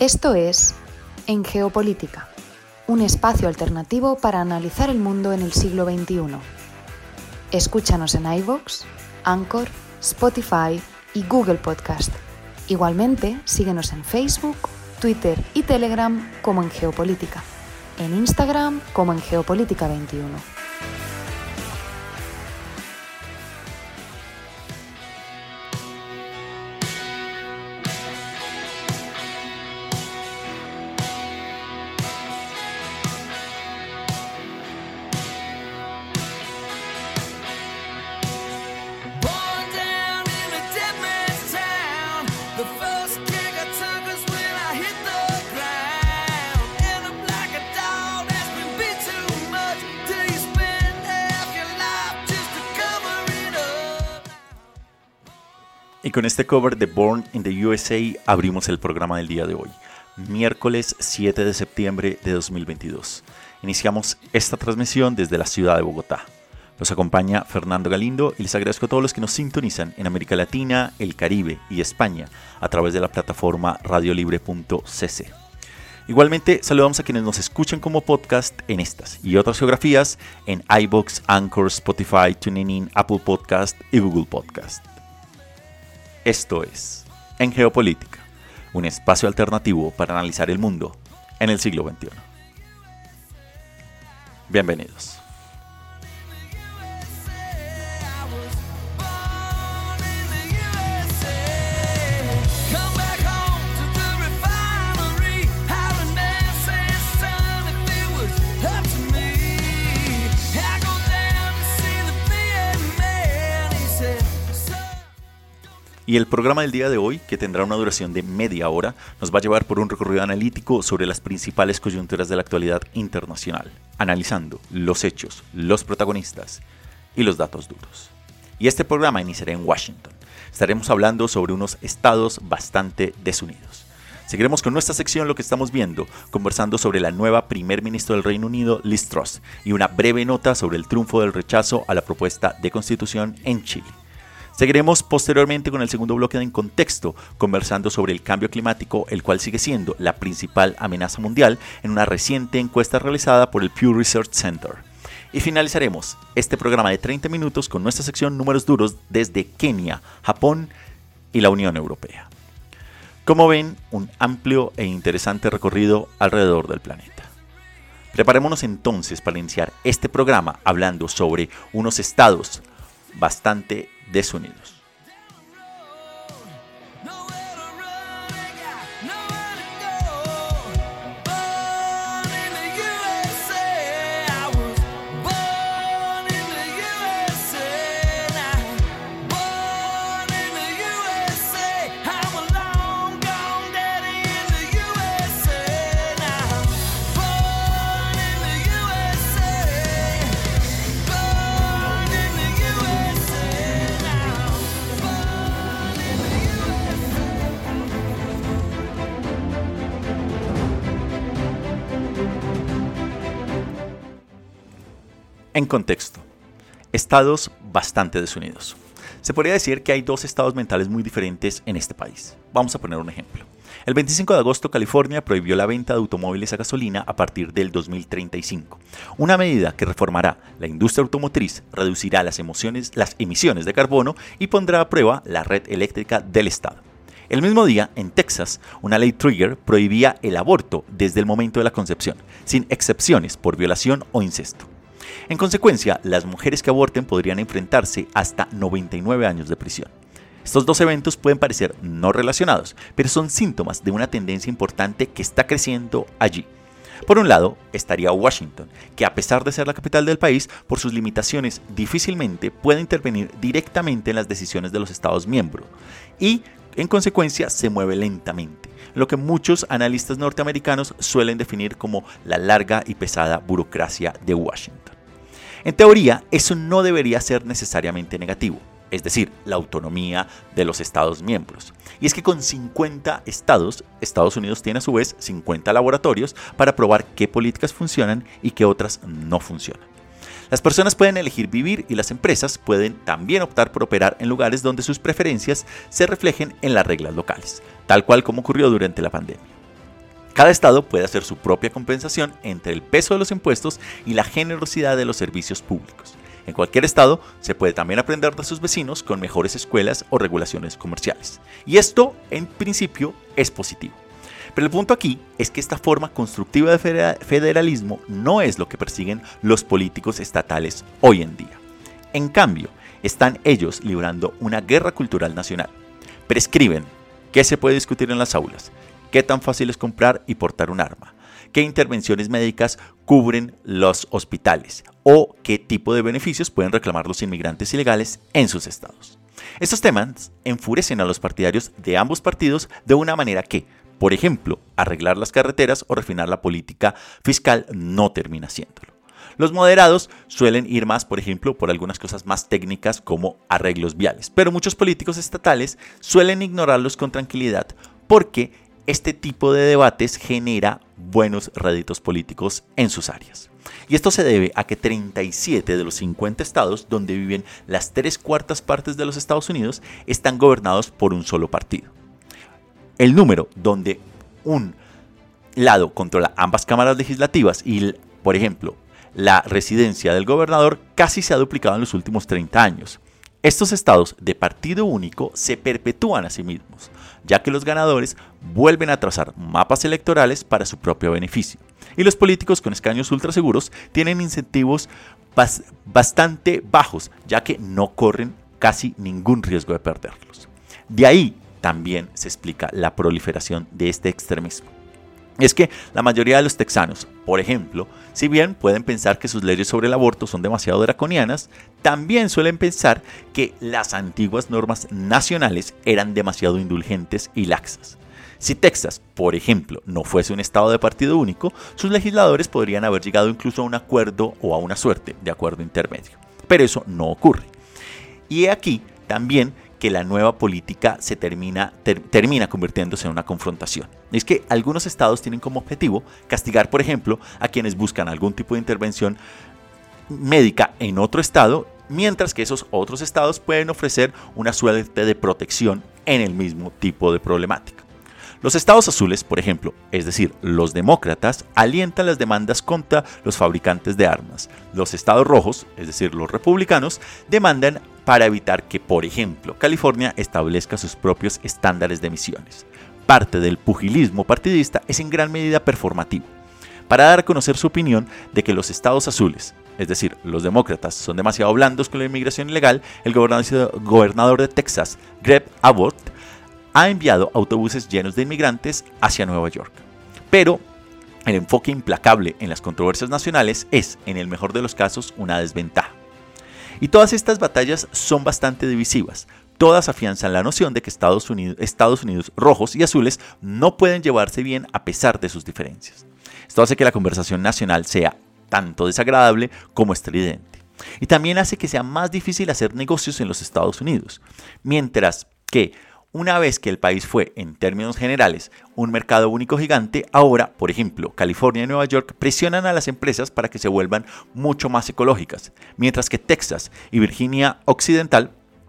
Esto es En Geopolítica, un espacio alternativo para analizar el mundo en el siglo XXI. Escúchanos en iVoox, Anchor, Spotify y Google Podcast. Igualmente, síguenos en Facebook, Twitter y Telegram como En Geopolítica, en Instagram como En Geopolítica 21. Y con este cover de Born in the USA abrimos el programa del día de hoy, miércoles 7 de septiembre de 2022. Iniciamos esta transmisión desde la ciudad de Bogotá. Los acompaña Fernando Galindo y les agradezco a todos los que nos sintonizan en América Latina, el Caribe y España a través de la plataforma radiolibre.cc. Igualmente saludamos a quienes nos escuchan como podcast en estas y otras geografías en iVoox, Anchor, Spotify, TuneIn, Apple Podcast y Google Podcast. Esto es En Geopolítica, un espacio alternativo para analizar el mundo en el siglo XXI. Bienvenidos. Y el programa del día de hoy, que tendrá una duración de media hora, nos va a llevar por un recorrido analítico sobre las principales coyunturas de la actualidad internacional, analizando los hechos, los protagonistas y los datos duros. Y este programa iniciará en Washington. Estaremos hablando sobre unos estados bastante desunidos. Seguiremos con nuestra sección Lo que estamos viendo, conversando sobre la nueva primer ministro del Reino Unido, Liz Truss, y una breve nota sobre el triunfo del rechazo a la propuesta de constitución en Chile. Seguiremos posteriormente con el segundo bloque de En Contexto, conversando sobre el cambio climático, el cual sigue siendo la principal amenaza mundial en una reciente encuesta realizada por el Pew Research Center. Y finalizaremos este programa de 30 minutos con nuestra sección Números Duros desde Kenia, Japón y la Unión Europea. Como ven, un amplio e interesante recorrido alrededor del planeta. Preparémonos entonces para iniciar este programa hablando sobre unos estados bastante desunidos. En contexto, estados bastante desunidos. Se podría decir que hay dos estados mentales muy diferentes en este país. Vamos a poner un ejemplo. El 25 de agosto, California prohibió la venta de automóviles a gasolina a partir del 2035. Una medida que reformará la industria automotriz, reducirá las emisiones de carbono y pondrá a prueba la red eléctrica del estado. El mismo día, en Texas, una ley trigger prohibía el aborto desde el momento de la concepción, sin excepciones por violación o incesto. En consecuencia, las mujeres que aborten podrían enfrentarse hasta 99 años de prisión. Estos dos eventos pueden parecer no relacionados, pero son síntomas de una tendencia importante que está creciendo allí. Por un lado, estaría Washington, que a pesar de ser la capital del país, por sus limitaciones difícilmente puede intervenir directamente en las decisiones de los Estados miembros y, en consecuencia, se mueve lentamente, lo que muchos analistas norteamericanos suelen definir como la larga y pesada burocracia de Washington. En teoría, eso no debería ser necesariamente negativo, es decir, la autonomía de los Estados miembros. Y es que con 50 estados, Estados Unidos tiene a su vez 50 laboratorios para probar qué políticas funcionan y qué otras no funcionan. Las personas pueden elegir vivir y las empresas pueden también optar por operar en lugares donde sus preferencias se reflejen en las reglas locales, tal cual como ocurrió durante la pandemia. Cada estado puede hacer su propia compensación entre el peso de los impuestos y la generosidad de los servicios públicos. En cualquier estado se puede también aprender de sus vecinos con mejores escuelas o regulaciones comerciales. Y esto, en principio, es positivo. Pero el punto aquí es que esta forma constructiva de federalismo no es lo que persiguen los políticos estatales hoy en día. En cambio, están ellos librando una guerra cultural nacional. Prescriben qué se puede discutir en las aulas, qué tan fácil es comprar y portar un arma, qué intervenciones médicas cubren los hospitales o qué tipo de beneficios pueden reclamar los inmigrantes ilegales en sus estados. Estos temas enfurecen a los partidarios de ambos partidos de una manera que, por ejemplo, arreglar las carreteras o refinar la política fiscal no termina haciéndolo. Los moderados suelen ir más, por ejemplo, por algunas cosas más técnicas como arreglos viales, pero muchos políticos estatales suelen ignorarlos con tranquilidad porque este tipo de debates genera buenos réditos políticos en sus áreas. Y esto se debe a que 37 de los 50 estados donde viven las 3/4 partes de los Estados Unidos están gobernados por un solo partido. El número donde un lado controla ambas cámaras legislativas y, por ejemplo, la residencia del gobernador casi se ha duplicado en los últimos 30 años. Estos estados de partido único se perpetúan a sí mismos, ya que los ganadores vuelven a trazar mapas electorales para su propio beneficio. Y los políticos con escaños ultraseguros tienen incentivos bastante bajos, ya que no corren casi ningún riesgo de perderlos. De ahí también se explica la proliferación de este extremismo. Es que la mayoría de los texanos, por ejemplo, si bien pueden pensar que sus leyes sobre el aborto son demasiado draconianas, también suelen pensar que las antiguas normas nacionales eran demasiado indulgentes y laxas. Si Texas, por ejemplo, no fuese un estado de partido único, sus legisladores podrían haber llegado incluso a un acuerdo o a una suerte de acuerdo intermedio. Pero eso no ocurre. Y aquí también que la nueva política se termina convirtiéndose en una confrontación. Es que algunos estados tienen como objetivo castigar, por ejemplo, a quienes buscan algún tipo de intervención médica en otro estado, mientras que esos otros estados pueden ofrecer una suerte de protección en el mismo tipo de problemática. Los estados azules, por ejemplo, es decir, los demócratas, alientan las demandas contra los fabricantes de armas. Los estados rojos, es decir, los republicanos, demandan para evitar que, por ejemplo, California establezca sus propios estándares de emisiones. Parte del pugilismo partidista es en gran medida performativo, para dar a conocer su opinión de que los estados azules, es decir, los demócratas, son demasiado blandos con la inmigración ilegal. El gobernador de Texas, Greg Abbott, ha enviado autobuses llenos de inmigrantes hacia Nueva York. Pero el enfoque implacable en las controversias nacionales es, en el mejor de los casos, una desventaja. Y todas estas batallas son bastante divisivas. Todas afianzan la noción de que Estados Unidos rojos y azules no pueden llevarse bien a pesar de sus diferencias. Esto hace que la conversación nacional sea tanto desagradable como estridente. Y también hace que sea más difícil hacer negocios en los Estados Unidos. Mientras que una vez que el país fue, en términos generales, un mercado único gigante, ahora, por ejemplo, California y Nueva York presionan a las empresas para que se vuelvan mucho más ecológicas, mientras que Texas y Virginia Occidental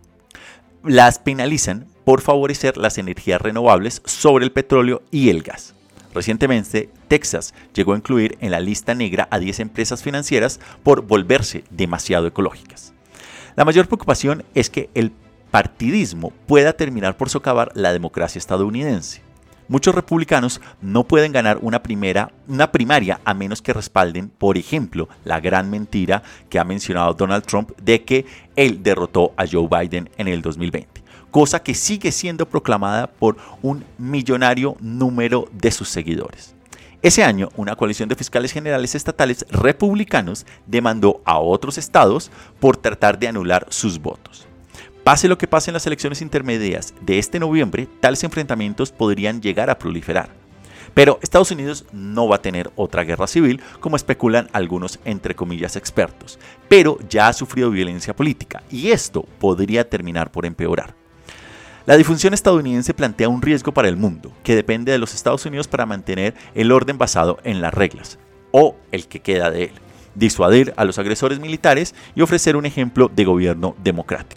las penalizan por favorecer las energías renovables sobre el petróleo y el gas. Recientemente, Texas llegó a incluir en la lista negra a 10 empresas financieras por volverse demasiado ecológicas. La mayor preocupación es que el partidismo pueda terminar por socavar la democracia estadounidense. Muchos republicanos no pueden ganar una primaria a menos que respalden, por ejemplo, la gran mentira que ha mencionado Donald Trump de que él derrotó a Joe Biden en el 2020, cosa que sigue siendo proclamada por un millonario número de sus seguidores. Ese año, una coalición de fiscales generales estatales republicanos demandó a otros estados por tratar de anular sus votos. Pase lo que pase en las elecciones intermedias de este noviembre, tales enfrentamientos podrían llegar a proliferar. Pero Estados Unidos no va a tener otra guerra civil, como especulan algunos entre comillas expertos, pero ya ha sufrido violencia política y esto podría terminar por empeorar. La disfunción estadounidense plantea un riesgo para el mundo, que depende de los Estados Unidos para mantener el orden basado en las reglas, o el que queda de él, disuadir a los agresores militares y ofrecer un ejemplo de gobierno democrático.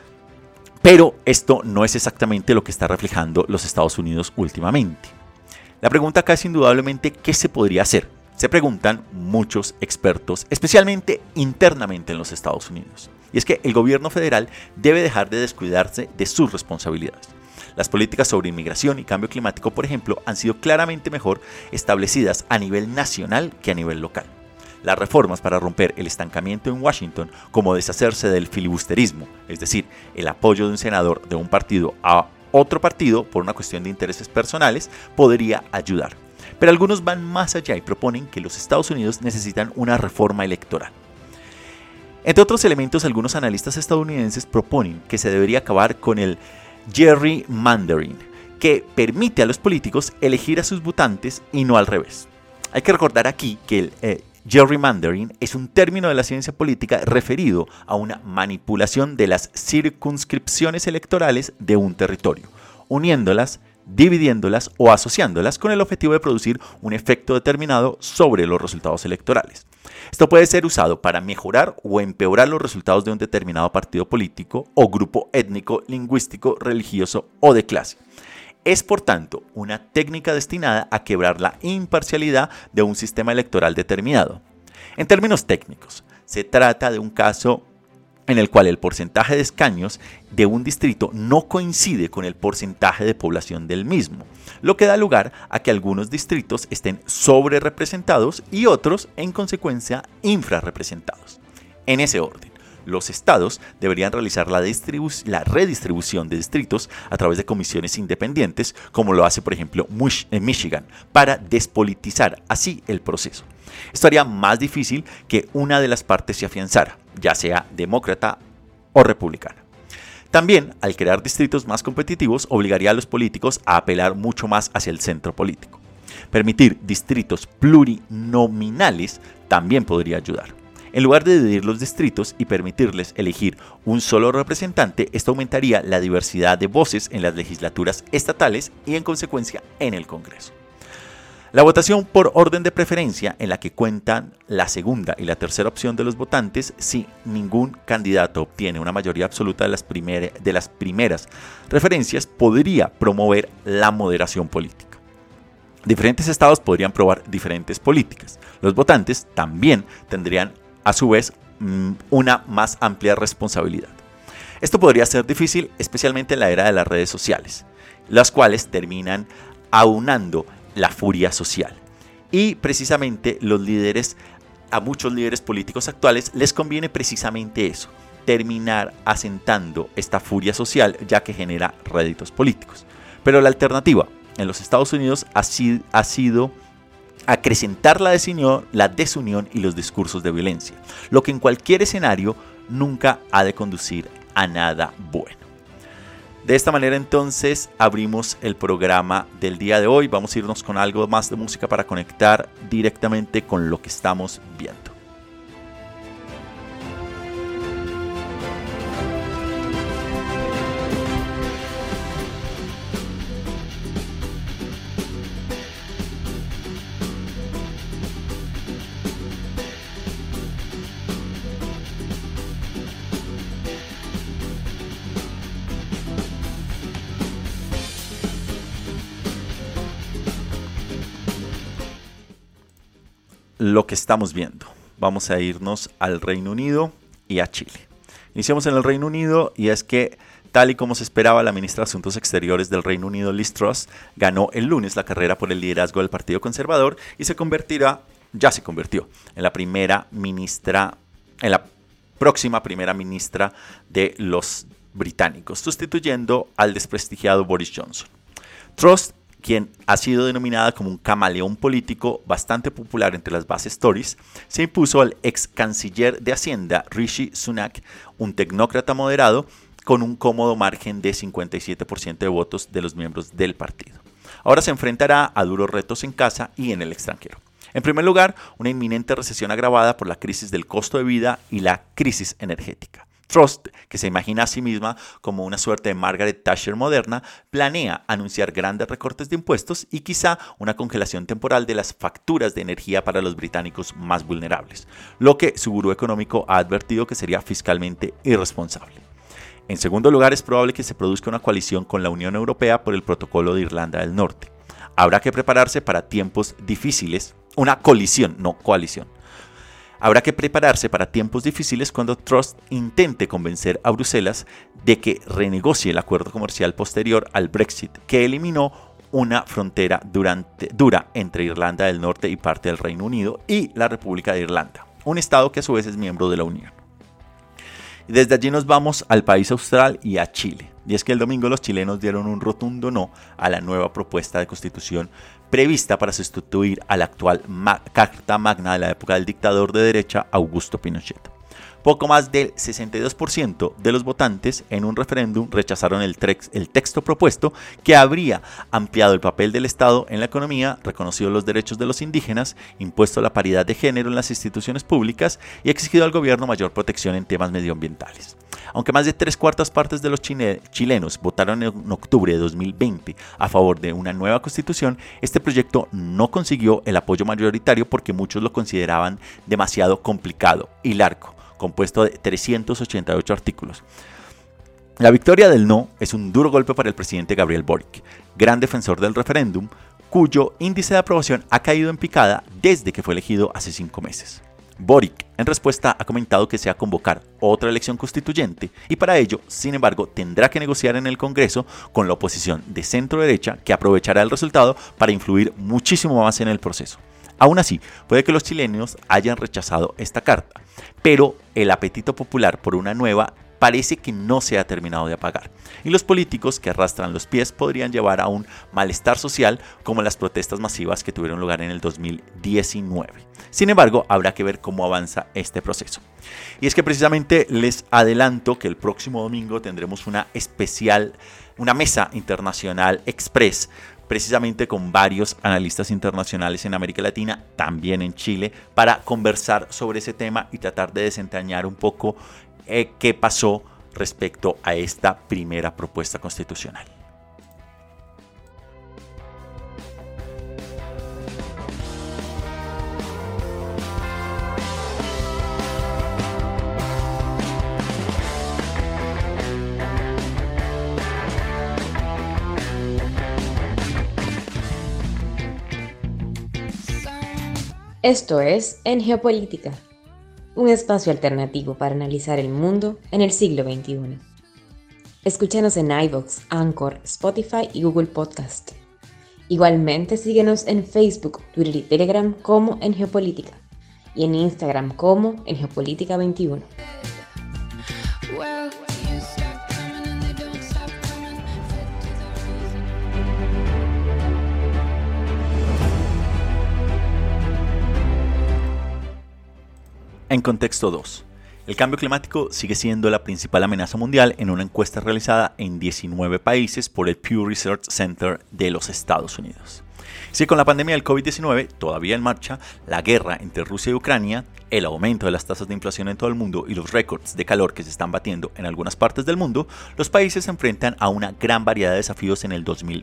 Pero esto no es exactamente lo que está reflejando los Estados Unidos últimamente. La pregunta acá es indudablemente ¿qué se podría hacer? Se preguntan muchos expertos, especialmente internamente en los Estados Unidos. Y es que el gobierno federal debe dejar de descuidarse de sus responsabilidades. Las políticas sobre inmigración y cambio climático, por ejemplo, han sido claramente mejor establecidas a nivel nacional que a nivel local. Las reformas para romper el estancamiento en Washington, como deshacerse del filibusterismo, es decir, el apoyo de un senador de un partido a otro partido por una cuestión de intereses personales, podría ayudar. Pero algunos van más allá y proponen que los Estados Unidos necesitan una reforma electoral. Entre otros elementos, algunos analistas estadounidenses proponen que se debería acabar con el gerrymandering, que permite a los políticos elegir a sus votantes y no al revés. Hay que recordar aquí que el gerrymandering es un término de la ciencia política referido a una manipulación de las circunscripciones electorales de un territorio, uniéndolas, dividiéndolas o asociándolas con el objetivo de producir un efecto determinado sobre los resultados electorales. Esto puede ser usado para mejorar o empeorar los resultados de un determinado partido político o grupo étnico, lingüístico, religioso o de clase. Es, por tanto, una técnica destinada a quebrar la imparcialidad de un sistema electoral determinado. En términos técnicos, se trata de un caso en el cual el porcentaje de escaños de un distrito no coincide con el porcentaje de población del mismo, lo que da lugar a que algunos distritos estén sobrerepresentados y otros, en consecuencia, infrarrepresentados. En ese orden, los estados deberían realizar la redistribución de distritos a través de comisiones independientes, como lo hace, por ejemplo, Michigan, para despolitizar así el proceso. Esto haría más difícil que una de las partes se afianzara, ya sea demócrata o republicana. También, al crear distritos más competitivos, obligaría a los políticos a apelar mucho más hacia el centro político. Permitir distritos plurinominales también podría ayudar. En lugar de dividir los distritos y permitirles elegir un solo representante, esto aumentaría la diversidad de voces en las legislaturas estatales y, en consecuencia, en el Congreso. La votación por orden de preferencia, en la que cuentan la segunda y la tercera opción de los votantes, si ningún candidato obtiene una mayoría absoluta de las primeras referencias, podría promover la moderación política. Diferentes estados podrían probar diferentes políticas. Los votantes también tendrían, a su vez, una más amplia responsabilidad. Esto podría ser difícil, especialmente en la era de las redes sociales, las cuales terminan aunando la furia social. Y precisamente a muchos líderes políticos actuales les conviene precisamente eso, terminar asentando esta furia social, ya que genera réditos políticos. Pero la alternativa en los Estados Unidos ha sido acrecentar la desunión y los discursos de violencia, lo que en cualquier escenario nunca ha de conducir a nada bueno. De esta manera entonces abrimos el programa del día de hoy. Vamos a irnos con algo más de música para conectar directamente con lo que estamos viendo. Lo que estamos viendo. Vamos a irnos al Reino Unido y a Chile. Iniciamos en el Reino Unido y es que, tal y como se esperaba, la ministra de Asuntos Exteriores del Reino Unido, Liz Truss, ganó el lunes la carrera por el liderazgo del Partido Conservador y ya se convirtió en la próxima primera ministra de los británicos, sustituyendo al desprestigiado Boris Johnson. Truss, quien ha sido denominada como un camaleón político bastante popular entre las bases Tories, se impuso al ex canciller de Hacienda Rishi Sunak, un tecnócrata moderado, con un cómodo margen de 57% de votos de los miembros del partido. Ahora se enfrentará a duros retos en casa y en el extranjero. En primer lugar, una inminente recesión agravada por la crisis del costo de vida y la crisis energética. Truss, que se imagina a sí misma como una suerte de Margaret Thatcher moderna, planea anunciar grandes recortes de impuestos y quizá una congelación temporal de las facturas de energía para los británicos más vulnerables, lo que su gurú económico ha advertido que sería fiscalmente irresponsable. En segundo lugar, es probable que se produzca una coalición con la Unión Europea por el Protocolo de Irlanda del Norte. habrá que prepararse para tiempos difíciles, una colisión, no coalición. Habrá que prepararse para tiempos difíciles cuando Truss intente convencer a Bruselas de que renegocie el acuerdo comercial posterior al Brexit, que eliminó una frontera dura entre Irlanda del Norte y parte del Reino Unido y la República de Irlanda, un estado que a su vez es miembro de la Unión. Y desde allí nos vamos al país austral y a Chile. Y es que el domingo los chilenos dieron un rotundo no a la nueva propuesta de constitución prevista para sustituir a la actual Carta Magna de la época del dictador de derecha Augusto Pinochet. Poco más del 62% de los votantes en un referéndum rechazaron el texto propuesto, que habría ampliado el papel del Estado en la economía, reconocido los derechos de los indígenas, impuesto la paridad de género en las instituciones públicas y exigido al gobierno mayor protección en temas medioambientales. Aunque más de 3/4 partes de los chilenos votaron en octubre de 2020 a favor de una nueva constitución, este proyecto no consiguió el apoyo mayoritario porque muchos lo consideraban demasiado complicado y largo, compuesto de 388 artículos. La victoria del no es un duro golpe para el presidente Gabriel Boric, gran defensor del referéndum, cuyo índice de aprobación ha caído en picada desde que fue elegido hace 5 meses. Boric, en respuesta, ha comentado que se va a convocar otra elección constituyente y para ello, sin embargo, tendrá que negociar en el Congreso con la oposición de centro-derecha, que aprovechará el resultado para influir muchísimo más en el proceso. Aún así, puede que los chilenos hayan rechazado esta carta, pero el apetito popular por una nueva parece que no se ha terminado de apagar, y los políticos que arrastran los pies podrían llevar a un malestar social como las protestas masivas que tuvieron lugar en el 2019. Sin embargo, habrá que ver cómo avanza este proceso. Y es que precisamente les adelanto que el próximo domingo tendremos una mesa internacional express, precisamente con varios analistas internacionales en América Latina, también en Chile, para conversar sobre ese tema y tratar de desentrañar un poco qué pasó respecto a esta primera propuesta constitucional. Esto es En Geopolítica, un espacio alternativo para analizar el mundo en el siglo XXI. Escúchanos en iVoox, Anchor, Spotify y Google Podcast. Igualmente síguenos en Facebook, Twitter y Telegram como En Geopolítica y en Instagram como En Geopolítica 21. En contexto 2. El cambio climático sigue siendo la principal amenaza mundial en una encuesta realizada en 19 países por el Pew Research Center de los Estados Unidos. Si con la pandemia del COVID-19 todavía en marcha, la guerra entre Rusia y Ucrania, el aumento de las tasas de inflación en todo el mundo y los récords de calor que se están batiendo en algunas partes del mundo, los países se enfrentan a una gran variedad de desafíos en el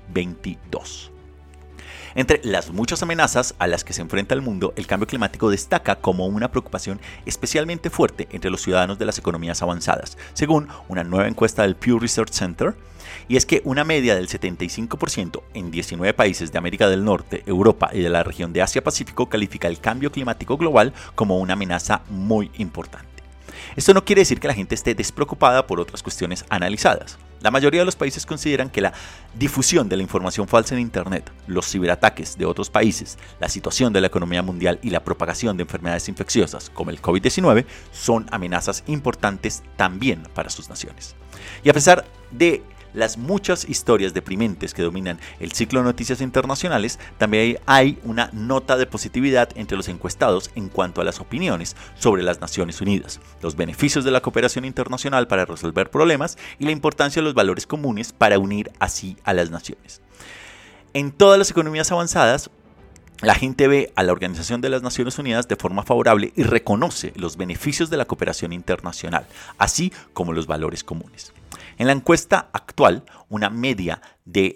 2022. Entre las muchas amenazas a las que se enfrenta el mundo, el cambio climático destaca como una preocupación especialmente fuerte entre los ciudadanos de las economías avanzadas, según una nueva encuesta del Pew Research Center, y es que una media del 75% en 19 países de América del Norte, Europa y de la región de Asia-Pacífico califica el cambio climático global como una amenaza muy importante. Esto no quiere decir que la gente esté despreocupada por otras cuestiones analizadas. La mayoría de los países consideran que la difusión de la información falsa en Internet, los ciberataques de otros países, la situación de la economía mundial y la propagación de enfermedades infecciosas como el COVID-19 son amenazas importantes también para sus naciones. Y a pesar de las muchas historias deprimentes que dominan el ciclo de noticias internacionales, también hay una nota de positividad entre los encuestados en cuanto a las opiniones sobre las Naciones Unidas, los beneficios de la cooperación internacional para resolver problemas y la importancia de los valores comunes para unir así a las naciones. En todas las economías avanzadas, la gente ve a la Organización de las Naciones Unidas de forma favorable y reconoce los beneficios de la cooperación internacional, así como los valores comunes. En la encuesta actual, una media del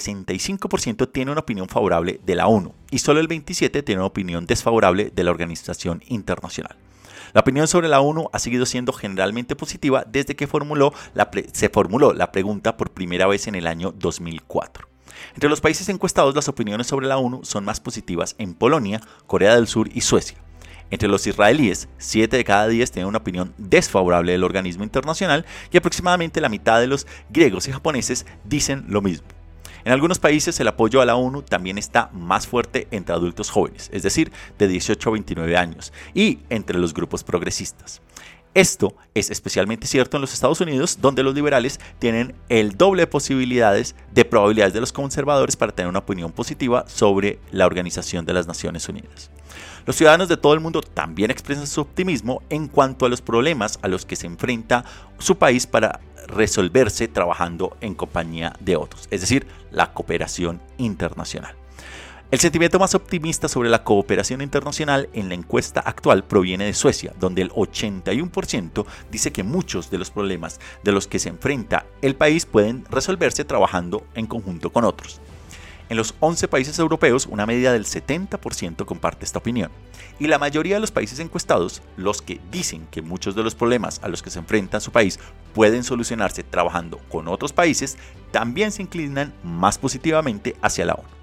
65% tiene una opinión favorable de la ONU y solo el 27% tiene una opinión desfavorable de la Organización Internacional. La opinión sobre la ONU ha seguido siendo generalmente positiva desde que se formuló la pregunta por primera vez en el año 2004. Entre los países encuestados, las opiniones sobre la ONU son más positivas en Polonia, Corea del Sur y Suecia. Entre los israelíes, 7 de cada 10 tienen una opinión desfavorable del organismo internacional y aproximadamente la mitad de los griegos y japoneses dicen lo mismo. En algunos países el apoyo a la ONU también está más fuerte entre adultos jóvenes, es decir, de 18 a 29 años, y entre los grupos progresistas. Esto es especialmente cierto en los Estados Unidos, donde los liberales tienen el doble de probabilidades de los conservadores para tener una opinión positiva sobre la Organización de las Naciones Unidas. Los ciudadanos de todo el mundo también expresan su optimismo en cuanto a los problemas a los que se enfrenta su país para resolverse trabajando en compañía de otros, es decir, la cooperación internacional. El sentimiento más optimista sobre la cooperación internacional en la encuesta actual proviene de Suecia, donde el 81% dice que muchos de los problemas de los que se enfrenta el país pueden resolverse trabajando en conjunto con otros. En los 11 países europeos, una media del 70% comparte esta opinión. Y la mayoría de los países encuestados, los que dicen que muchos de los problemas a los que se enfrenta su país pueden solucionarse trabajando con otros países, también se inclinan más positivamente hacia la ONU.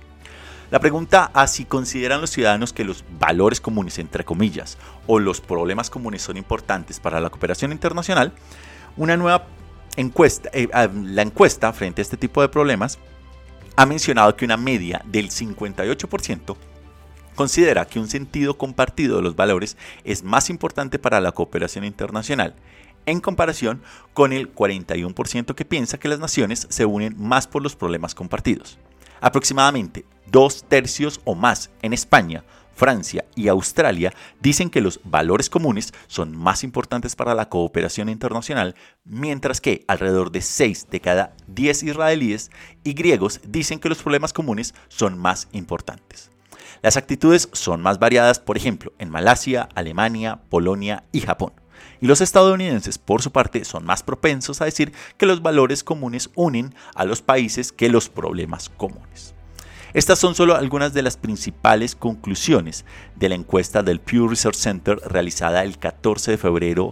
La pregunta a si consideran los ciudadanos que los valores comunes, entre comillas, o los problemas comunes son importantes para la cooperación internacional, una nueva encuesta, la encuesta frente a este tipo de problemas, ha mencionado que una media del 58% considera que un sentido compartido de los valores es más importante para la cooperación internacional, en comparación con el 41% que piensa que las naciones se unen más por los problemas compartidos. Aproximadamente 2/3 o más en España, Francia y Australia dicen que los valores comunes son más importantes para la cooperación internacional, mientras que alrededor de 6 de cada 10 israelíes y griegos dicen que los problemas comunes son más importantes. Las actitudes son más variadas, por ejemplo, en Malasia, Alemania, Polonia y Japón. Y los estadounidenses, por su parte, son más propensos a decir que los valores comunes unen a los países que los problemas comunes. Estas son solo algunas de las principales conclusiones de la encuesta del Pew Research Center realizada del 14 de febrero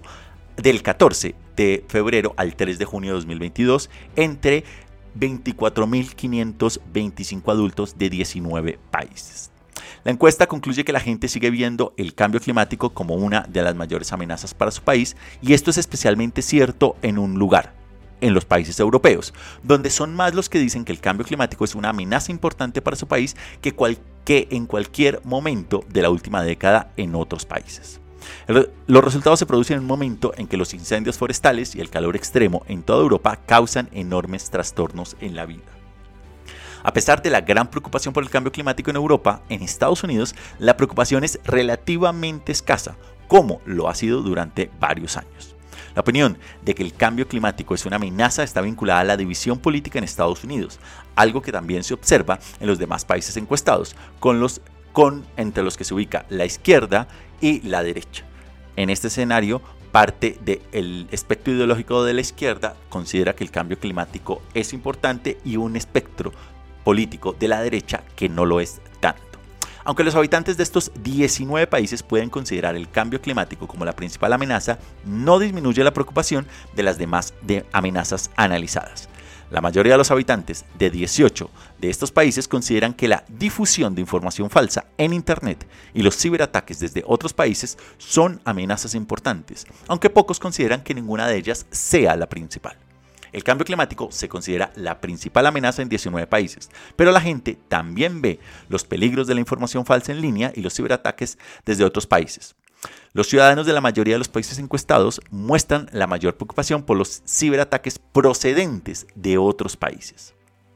al 3 de junio de 2022 entre 24.525 adultos de 19 países. La encuesta concluye que la gente sigue viendo el cambio climático como una de las mayores amenazas para su país, y esto es especialmente cierto en un lugar, en los países europeos, donde son más los que dicen que el cambio climático es una amenaza importante para su país que en cualquier momento de la última década en otros países. Los resultados se producen en un momento en que los incendios forestales y el calor extremo en toda Europa causan enormes trastornos en la vida. A pesar de la gran preocupación por el cambio climático en Europa, en Estados Unidos la preocupación es relativamente escasa, como lo ha sido durante varios años. La opinión de que el cambio climático es una amenaza está vinculada a la división política en Estados Unidos, algo que también se observa en los demás países encuestados, entre los que se ubica la izquierda y la derecha. En este escenario, parte del espectro ideológico de la izquierda considera que el cambio climático es importante y un espectro político de la derecha que no lo es tanto. Aunque los habitantes de estos 19 países pueden considerar el cambio climático como la principal amenaza, no disminuye la preocupación de las demás amenazas analizadas. La mayoría de los habitantes de 18 de estos países consideran que la difusión de información falsa en Internet y los ciberataques desde otros países son amenazas importantes, aunque pocos consideran que ninguna de ellas sea la principal. El cambio climático se considera la principal amenaza en 19 países, pero la gente también ve los peligros de la información falsa en línea y los ciberataques desde otros países. Los ciudadanos de la mayoría de los países encuestados muestran la mayor preocupación por los ciberataques procedentes de otros países.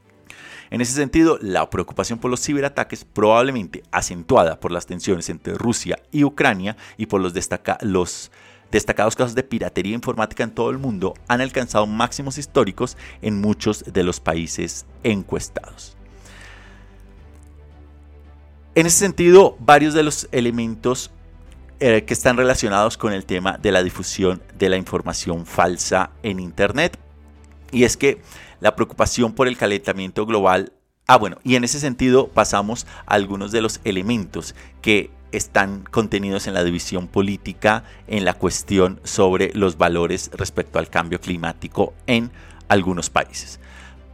En ese sentido, la preocupación por los ciberataques, probablemente acentuada por las tensiones entre Rusia y Ucrania y por los destacados casos de piratería informática en todo el mundo, han alcanzado máximos históricos en muchos de los países encuestados. En ese sentido, varios de los elementos que están relacionados con el tema de la difusión de la información falsa en Internet, y es que la preocupación por el calentamiento global, y en ese sentido pasamos a algunos de los elementos que están contenidos en la división política, en la cuestión sobre los valores respecto al cambio climático en algunos países.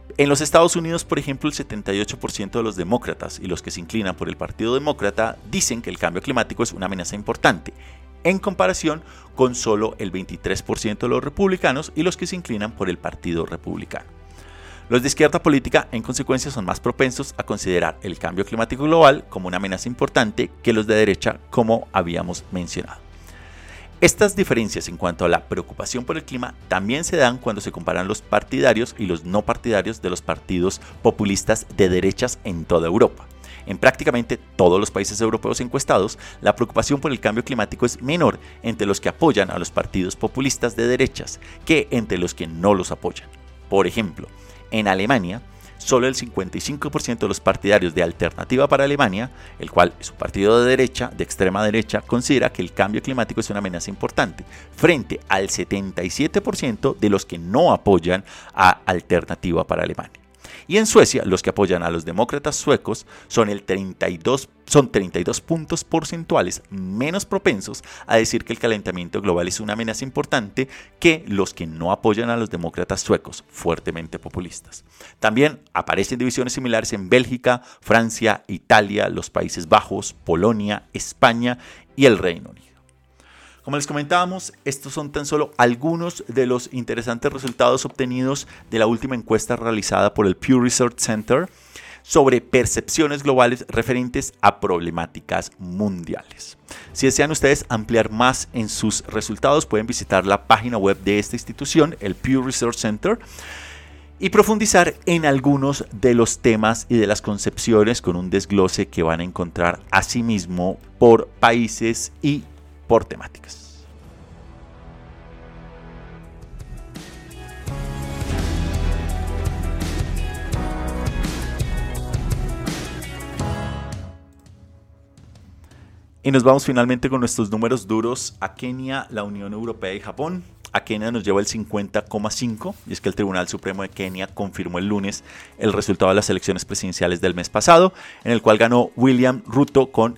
En los Estados Unidos, por ejemplo, el 78% de los demócratas y los que se inclinan por el Partido Demócrata dicen que el cambio climático es una amenaza importante, en comparación con solo el 23% de los republicanos y los que se inclinan por el Partido Republicano. Los de izquierda política, en consecuencia, son más propensos a considerar el cambio climático global como una amenaza importante que los de derecha, como habíamos mencionado. Estas diferencias en cuanto a la preocupación por el clima también se dan cuando se comparan los partidarios y los no partidarios de los partidos populistas de derechas en toda Europa. En prácticamente todos los países europeos encuestados, la preocupación por el cambio climático es menor entre los que apoyan a los partidos populistas de derechas que entre los que no los apoyan. Por ejemplo, en Alemania, solo el 55% de los partidarios de Alternativa para Alemania, el cual es un partido de derecha, de extrema derecha, considera que el cambio climático es una amenaza importante, frente al 77% de los que no apoyan a Alternativa para Alemania. Y en Suecia, los que apoyan a los demócratas suecos son 32 puntos porcentuales menos propensos a decir que el calentamiento global es una amenaza importante que los que no apoyan a los demócratas suecos, fuertemente populistas. También aparecen divisiones similares en Bélgica, Francia, Italia, los Países Bajos, Polonia, España y el Reino Unido. Como les comentábamos, estos son tan solo algunos de los interesantes resultados obtenidos de la última encuesta realizada por el Pew Research Center sobre percepciones globales referentes a problemáticas mundiales. Si desean ustedes ampliar más en sus resultados, pueden visitar la página web de esta institución, el Pew Research Center, y profundizar en algunos de los temas y de las concepciones con un desglose que van a encontrar asimismo por países y por temáticas. Y nos vamos finalmente con nuestros números duros a Kenia, la Unión Europea y Japón. A Kenia nos lleva el 50,5 y es que el Tribunal Supremo de Kenia confirmó el lunes el resultado de las elecciones presidenciales del mes pasado, en el cual ganó William Ruto con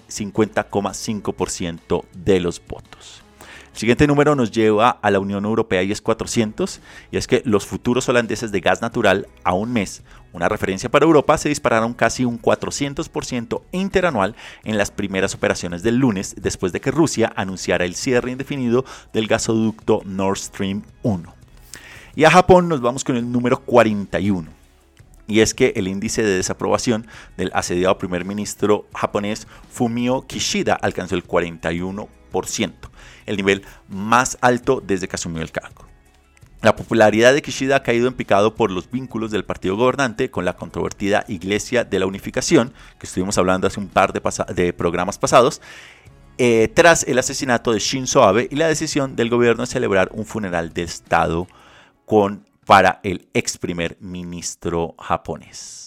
50,5% de los votos. El siguiente número nos lleva a la Unión Europea y es 400, y es que los futuros holandeses de gas natural a un mes, una referencia para Europa, se dispararon casi un 400% interanual en las primeras operaciones del lunes, después de que Rusia anunciara el cierre indefinido del gasoducto Nord Stream 1. Y a Japón nos vamos con el número 41. Y es que el índice de desaprobación del asediado primer ministro japonés Fumio Kishida alcanzó el 41%, el nivel más alto desde que asumió el cargo. La popularidad de Kishida ha caído en picado por los vínculos del partido gobernante con la controvertida Iglesia de la Unificación, que estuvimos hablando hace un par de programas pasados, tras el asesinato de Shinzo Abe y la decisión del gobierno de celebrar un funeral de Estado para el ex primer ministro japonés.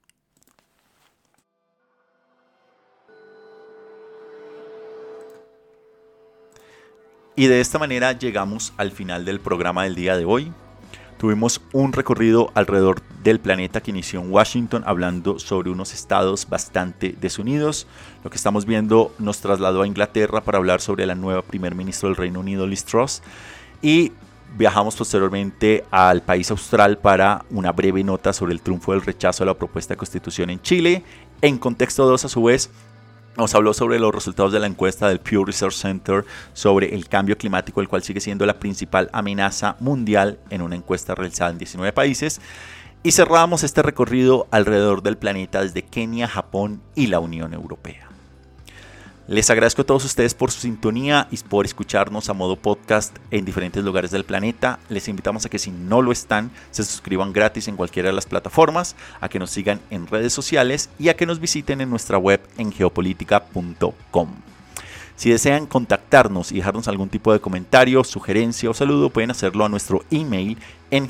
Y de esta manera llegamos al final del programa del día de hoy. Tuvimos un recorrido alrededor del planeta que inició en Washington hablando sobre unos estados bastante desunidos. Lo que estamos viendo nos trasladó a Inglaterra para hablar sobre la nueva primer ministra del Reino Unido, Liz Truss. Y viajamos posteriormente al país austral para una breve nota sobre el triunfo del rechazo a la propuesta de constitución en Chile. En contexto 2, a su vez, nos habló sobre los resultados de la encuesta del Pew Research Center sobre el cambio climático, el cual sigue siendo la principal amenaza mundial en una encuesta realizada en 19 países. Y cerramos este recorrido alrededor del planeta desde Kenia, Japón y la Unión Europea. Les agradezco a todos ustedes por su sintonía y por escucharnos a modo podcast en diferentes lugares del planeta. Les invitamos a que si no lo están, se suscriban gratis en cualquiera de las plataformas, a que nos sigan en redes sociales y a que nos visiten en nuestra web en geopolitica.com. Si desean contactarnos y dejarnos algún tipo de comentario, sugerencia o saludo, pueden hacerlo a nuestro email en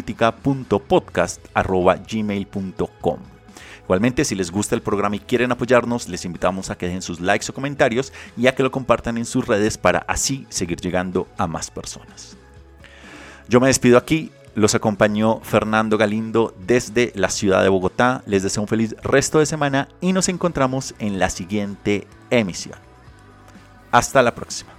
geopolitica.podcast@gmail.com. Igualmente, si les gusta el programa y quieren apoyarnos, les invitamos a que dejen sus likes o comentarios y a que lo compartan en sus redes para así seguir llegando a más personas. Yo me despido aquí, los acompañó Fernando Galindo desde la ciudad de Bogotá. Les deseo un feliz resto de semana y nos encontramos en la siguiente emisión. Hasta la próxima.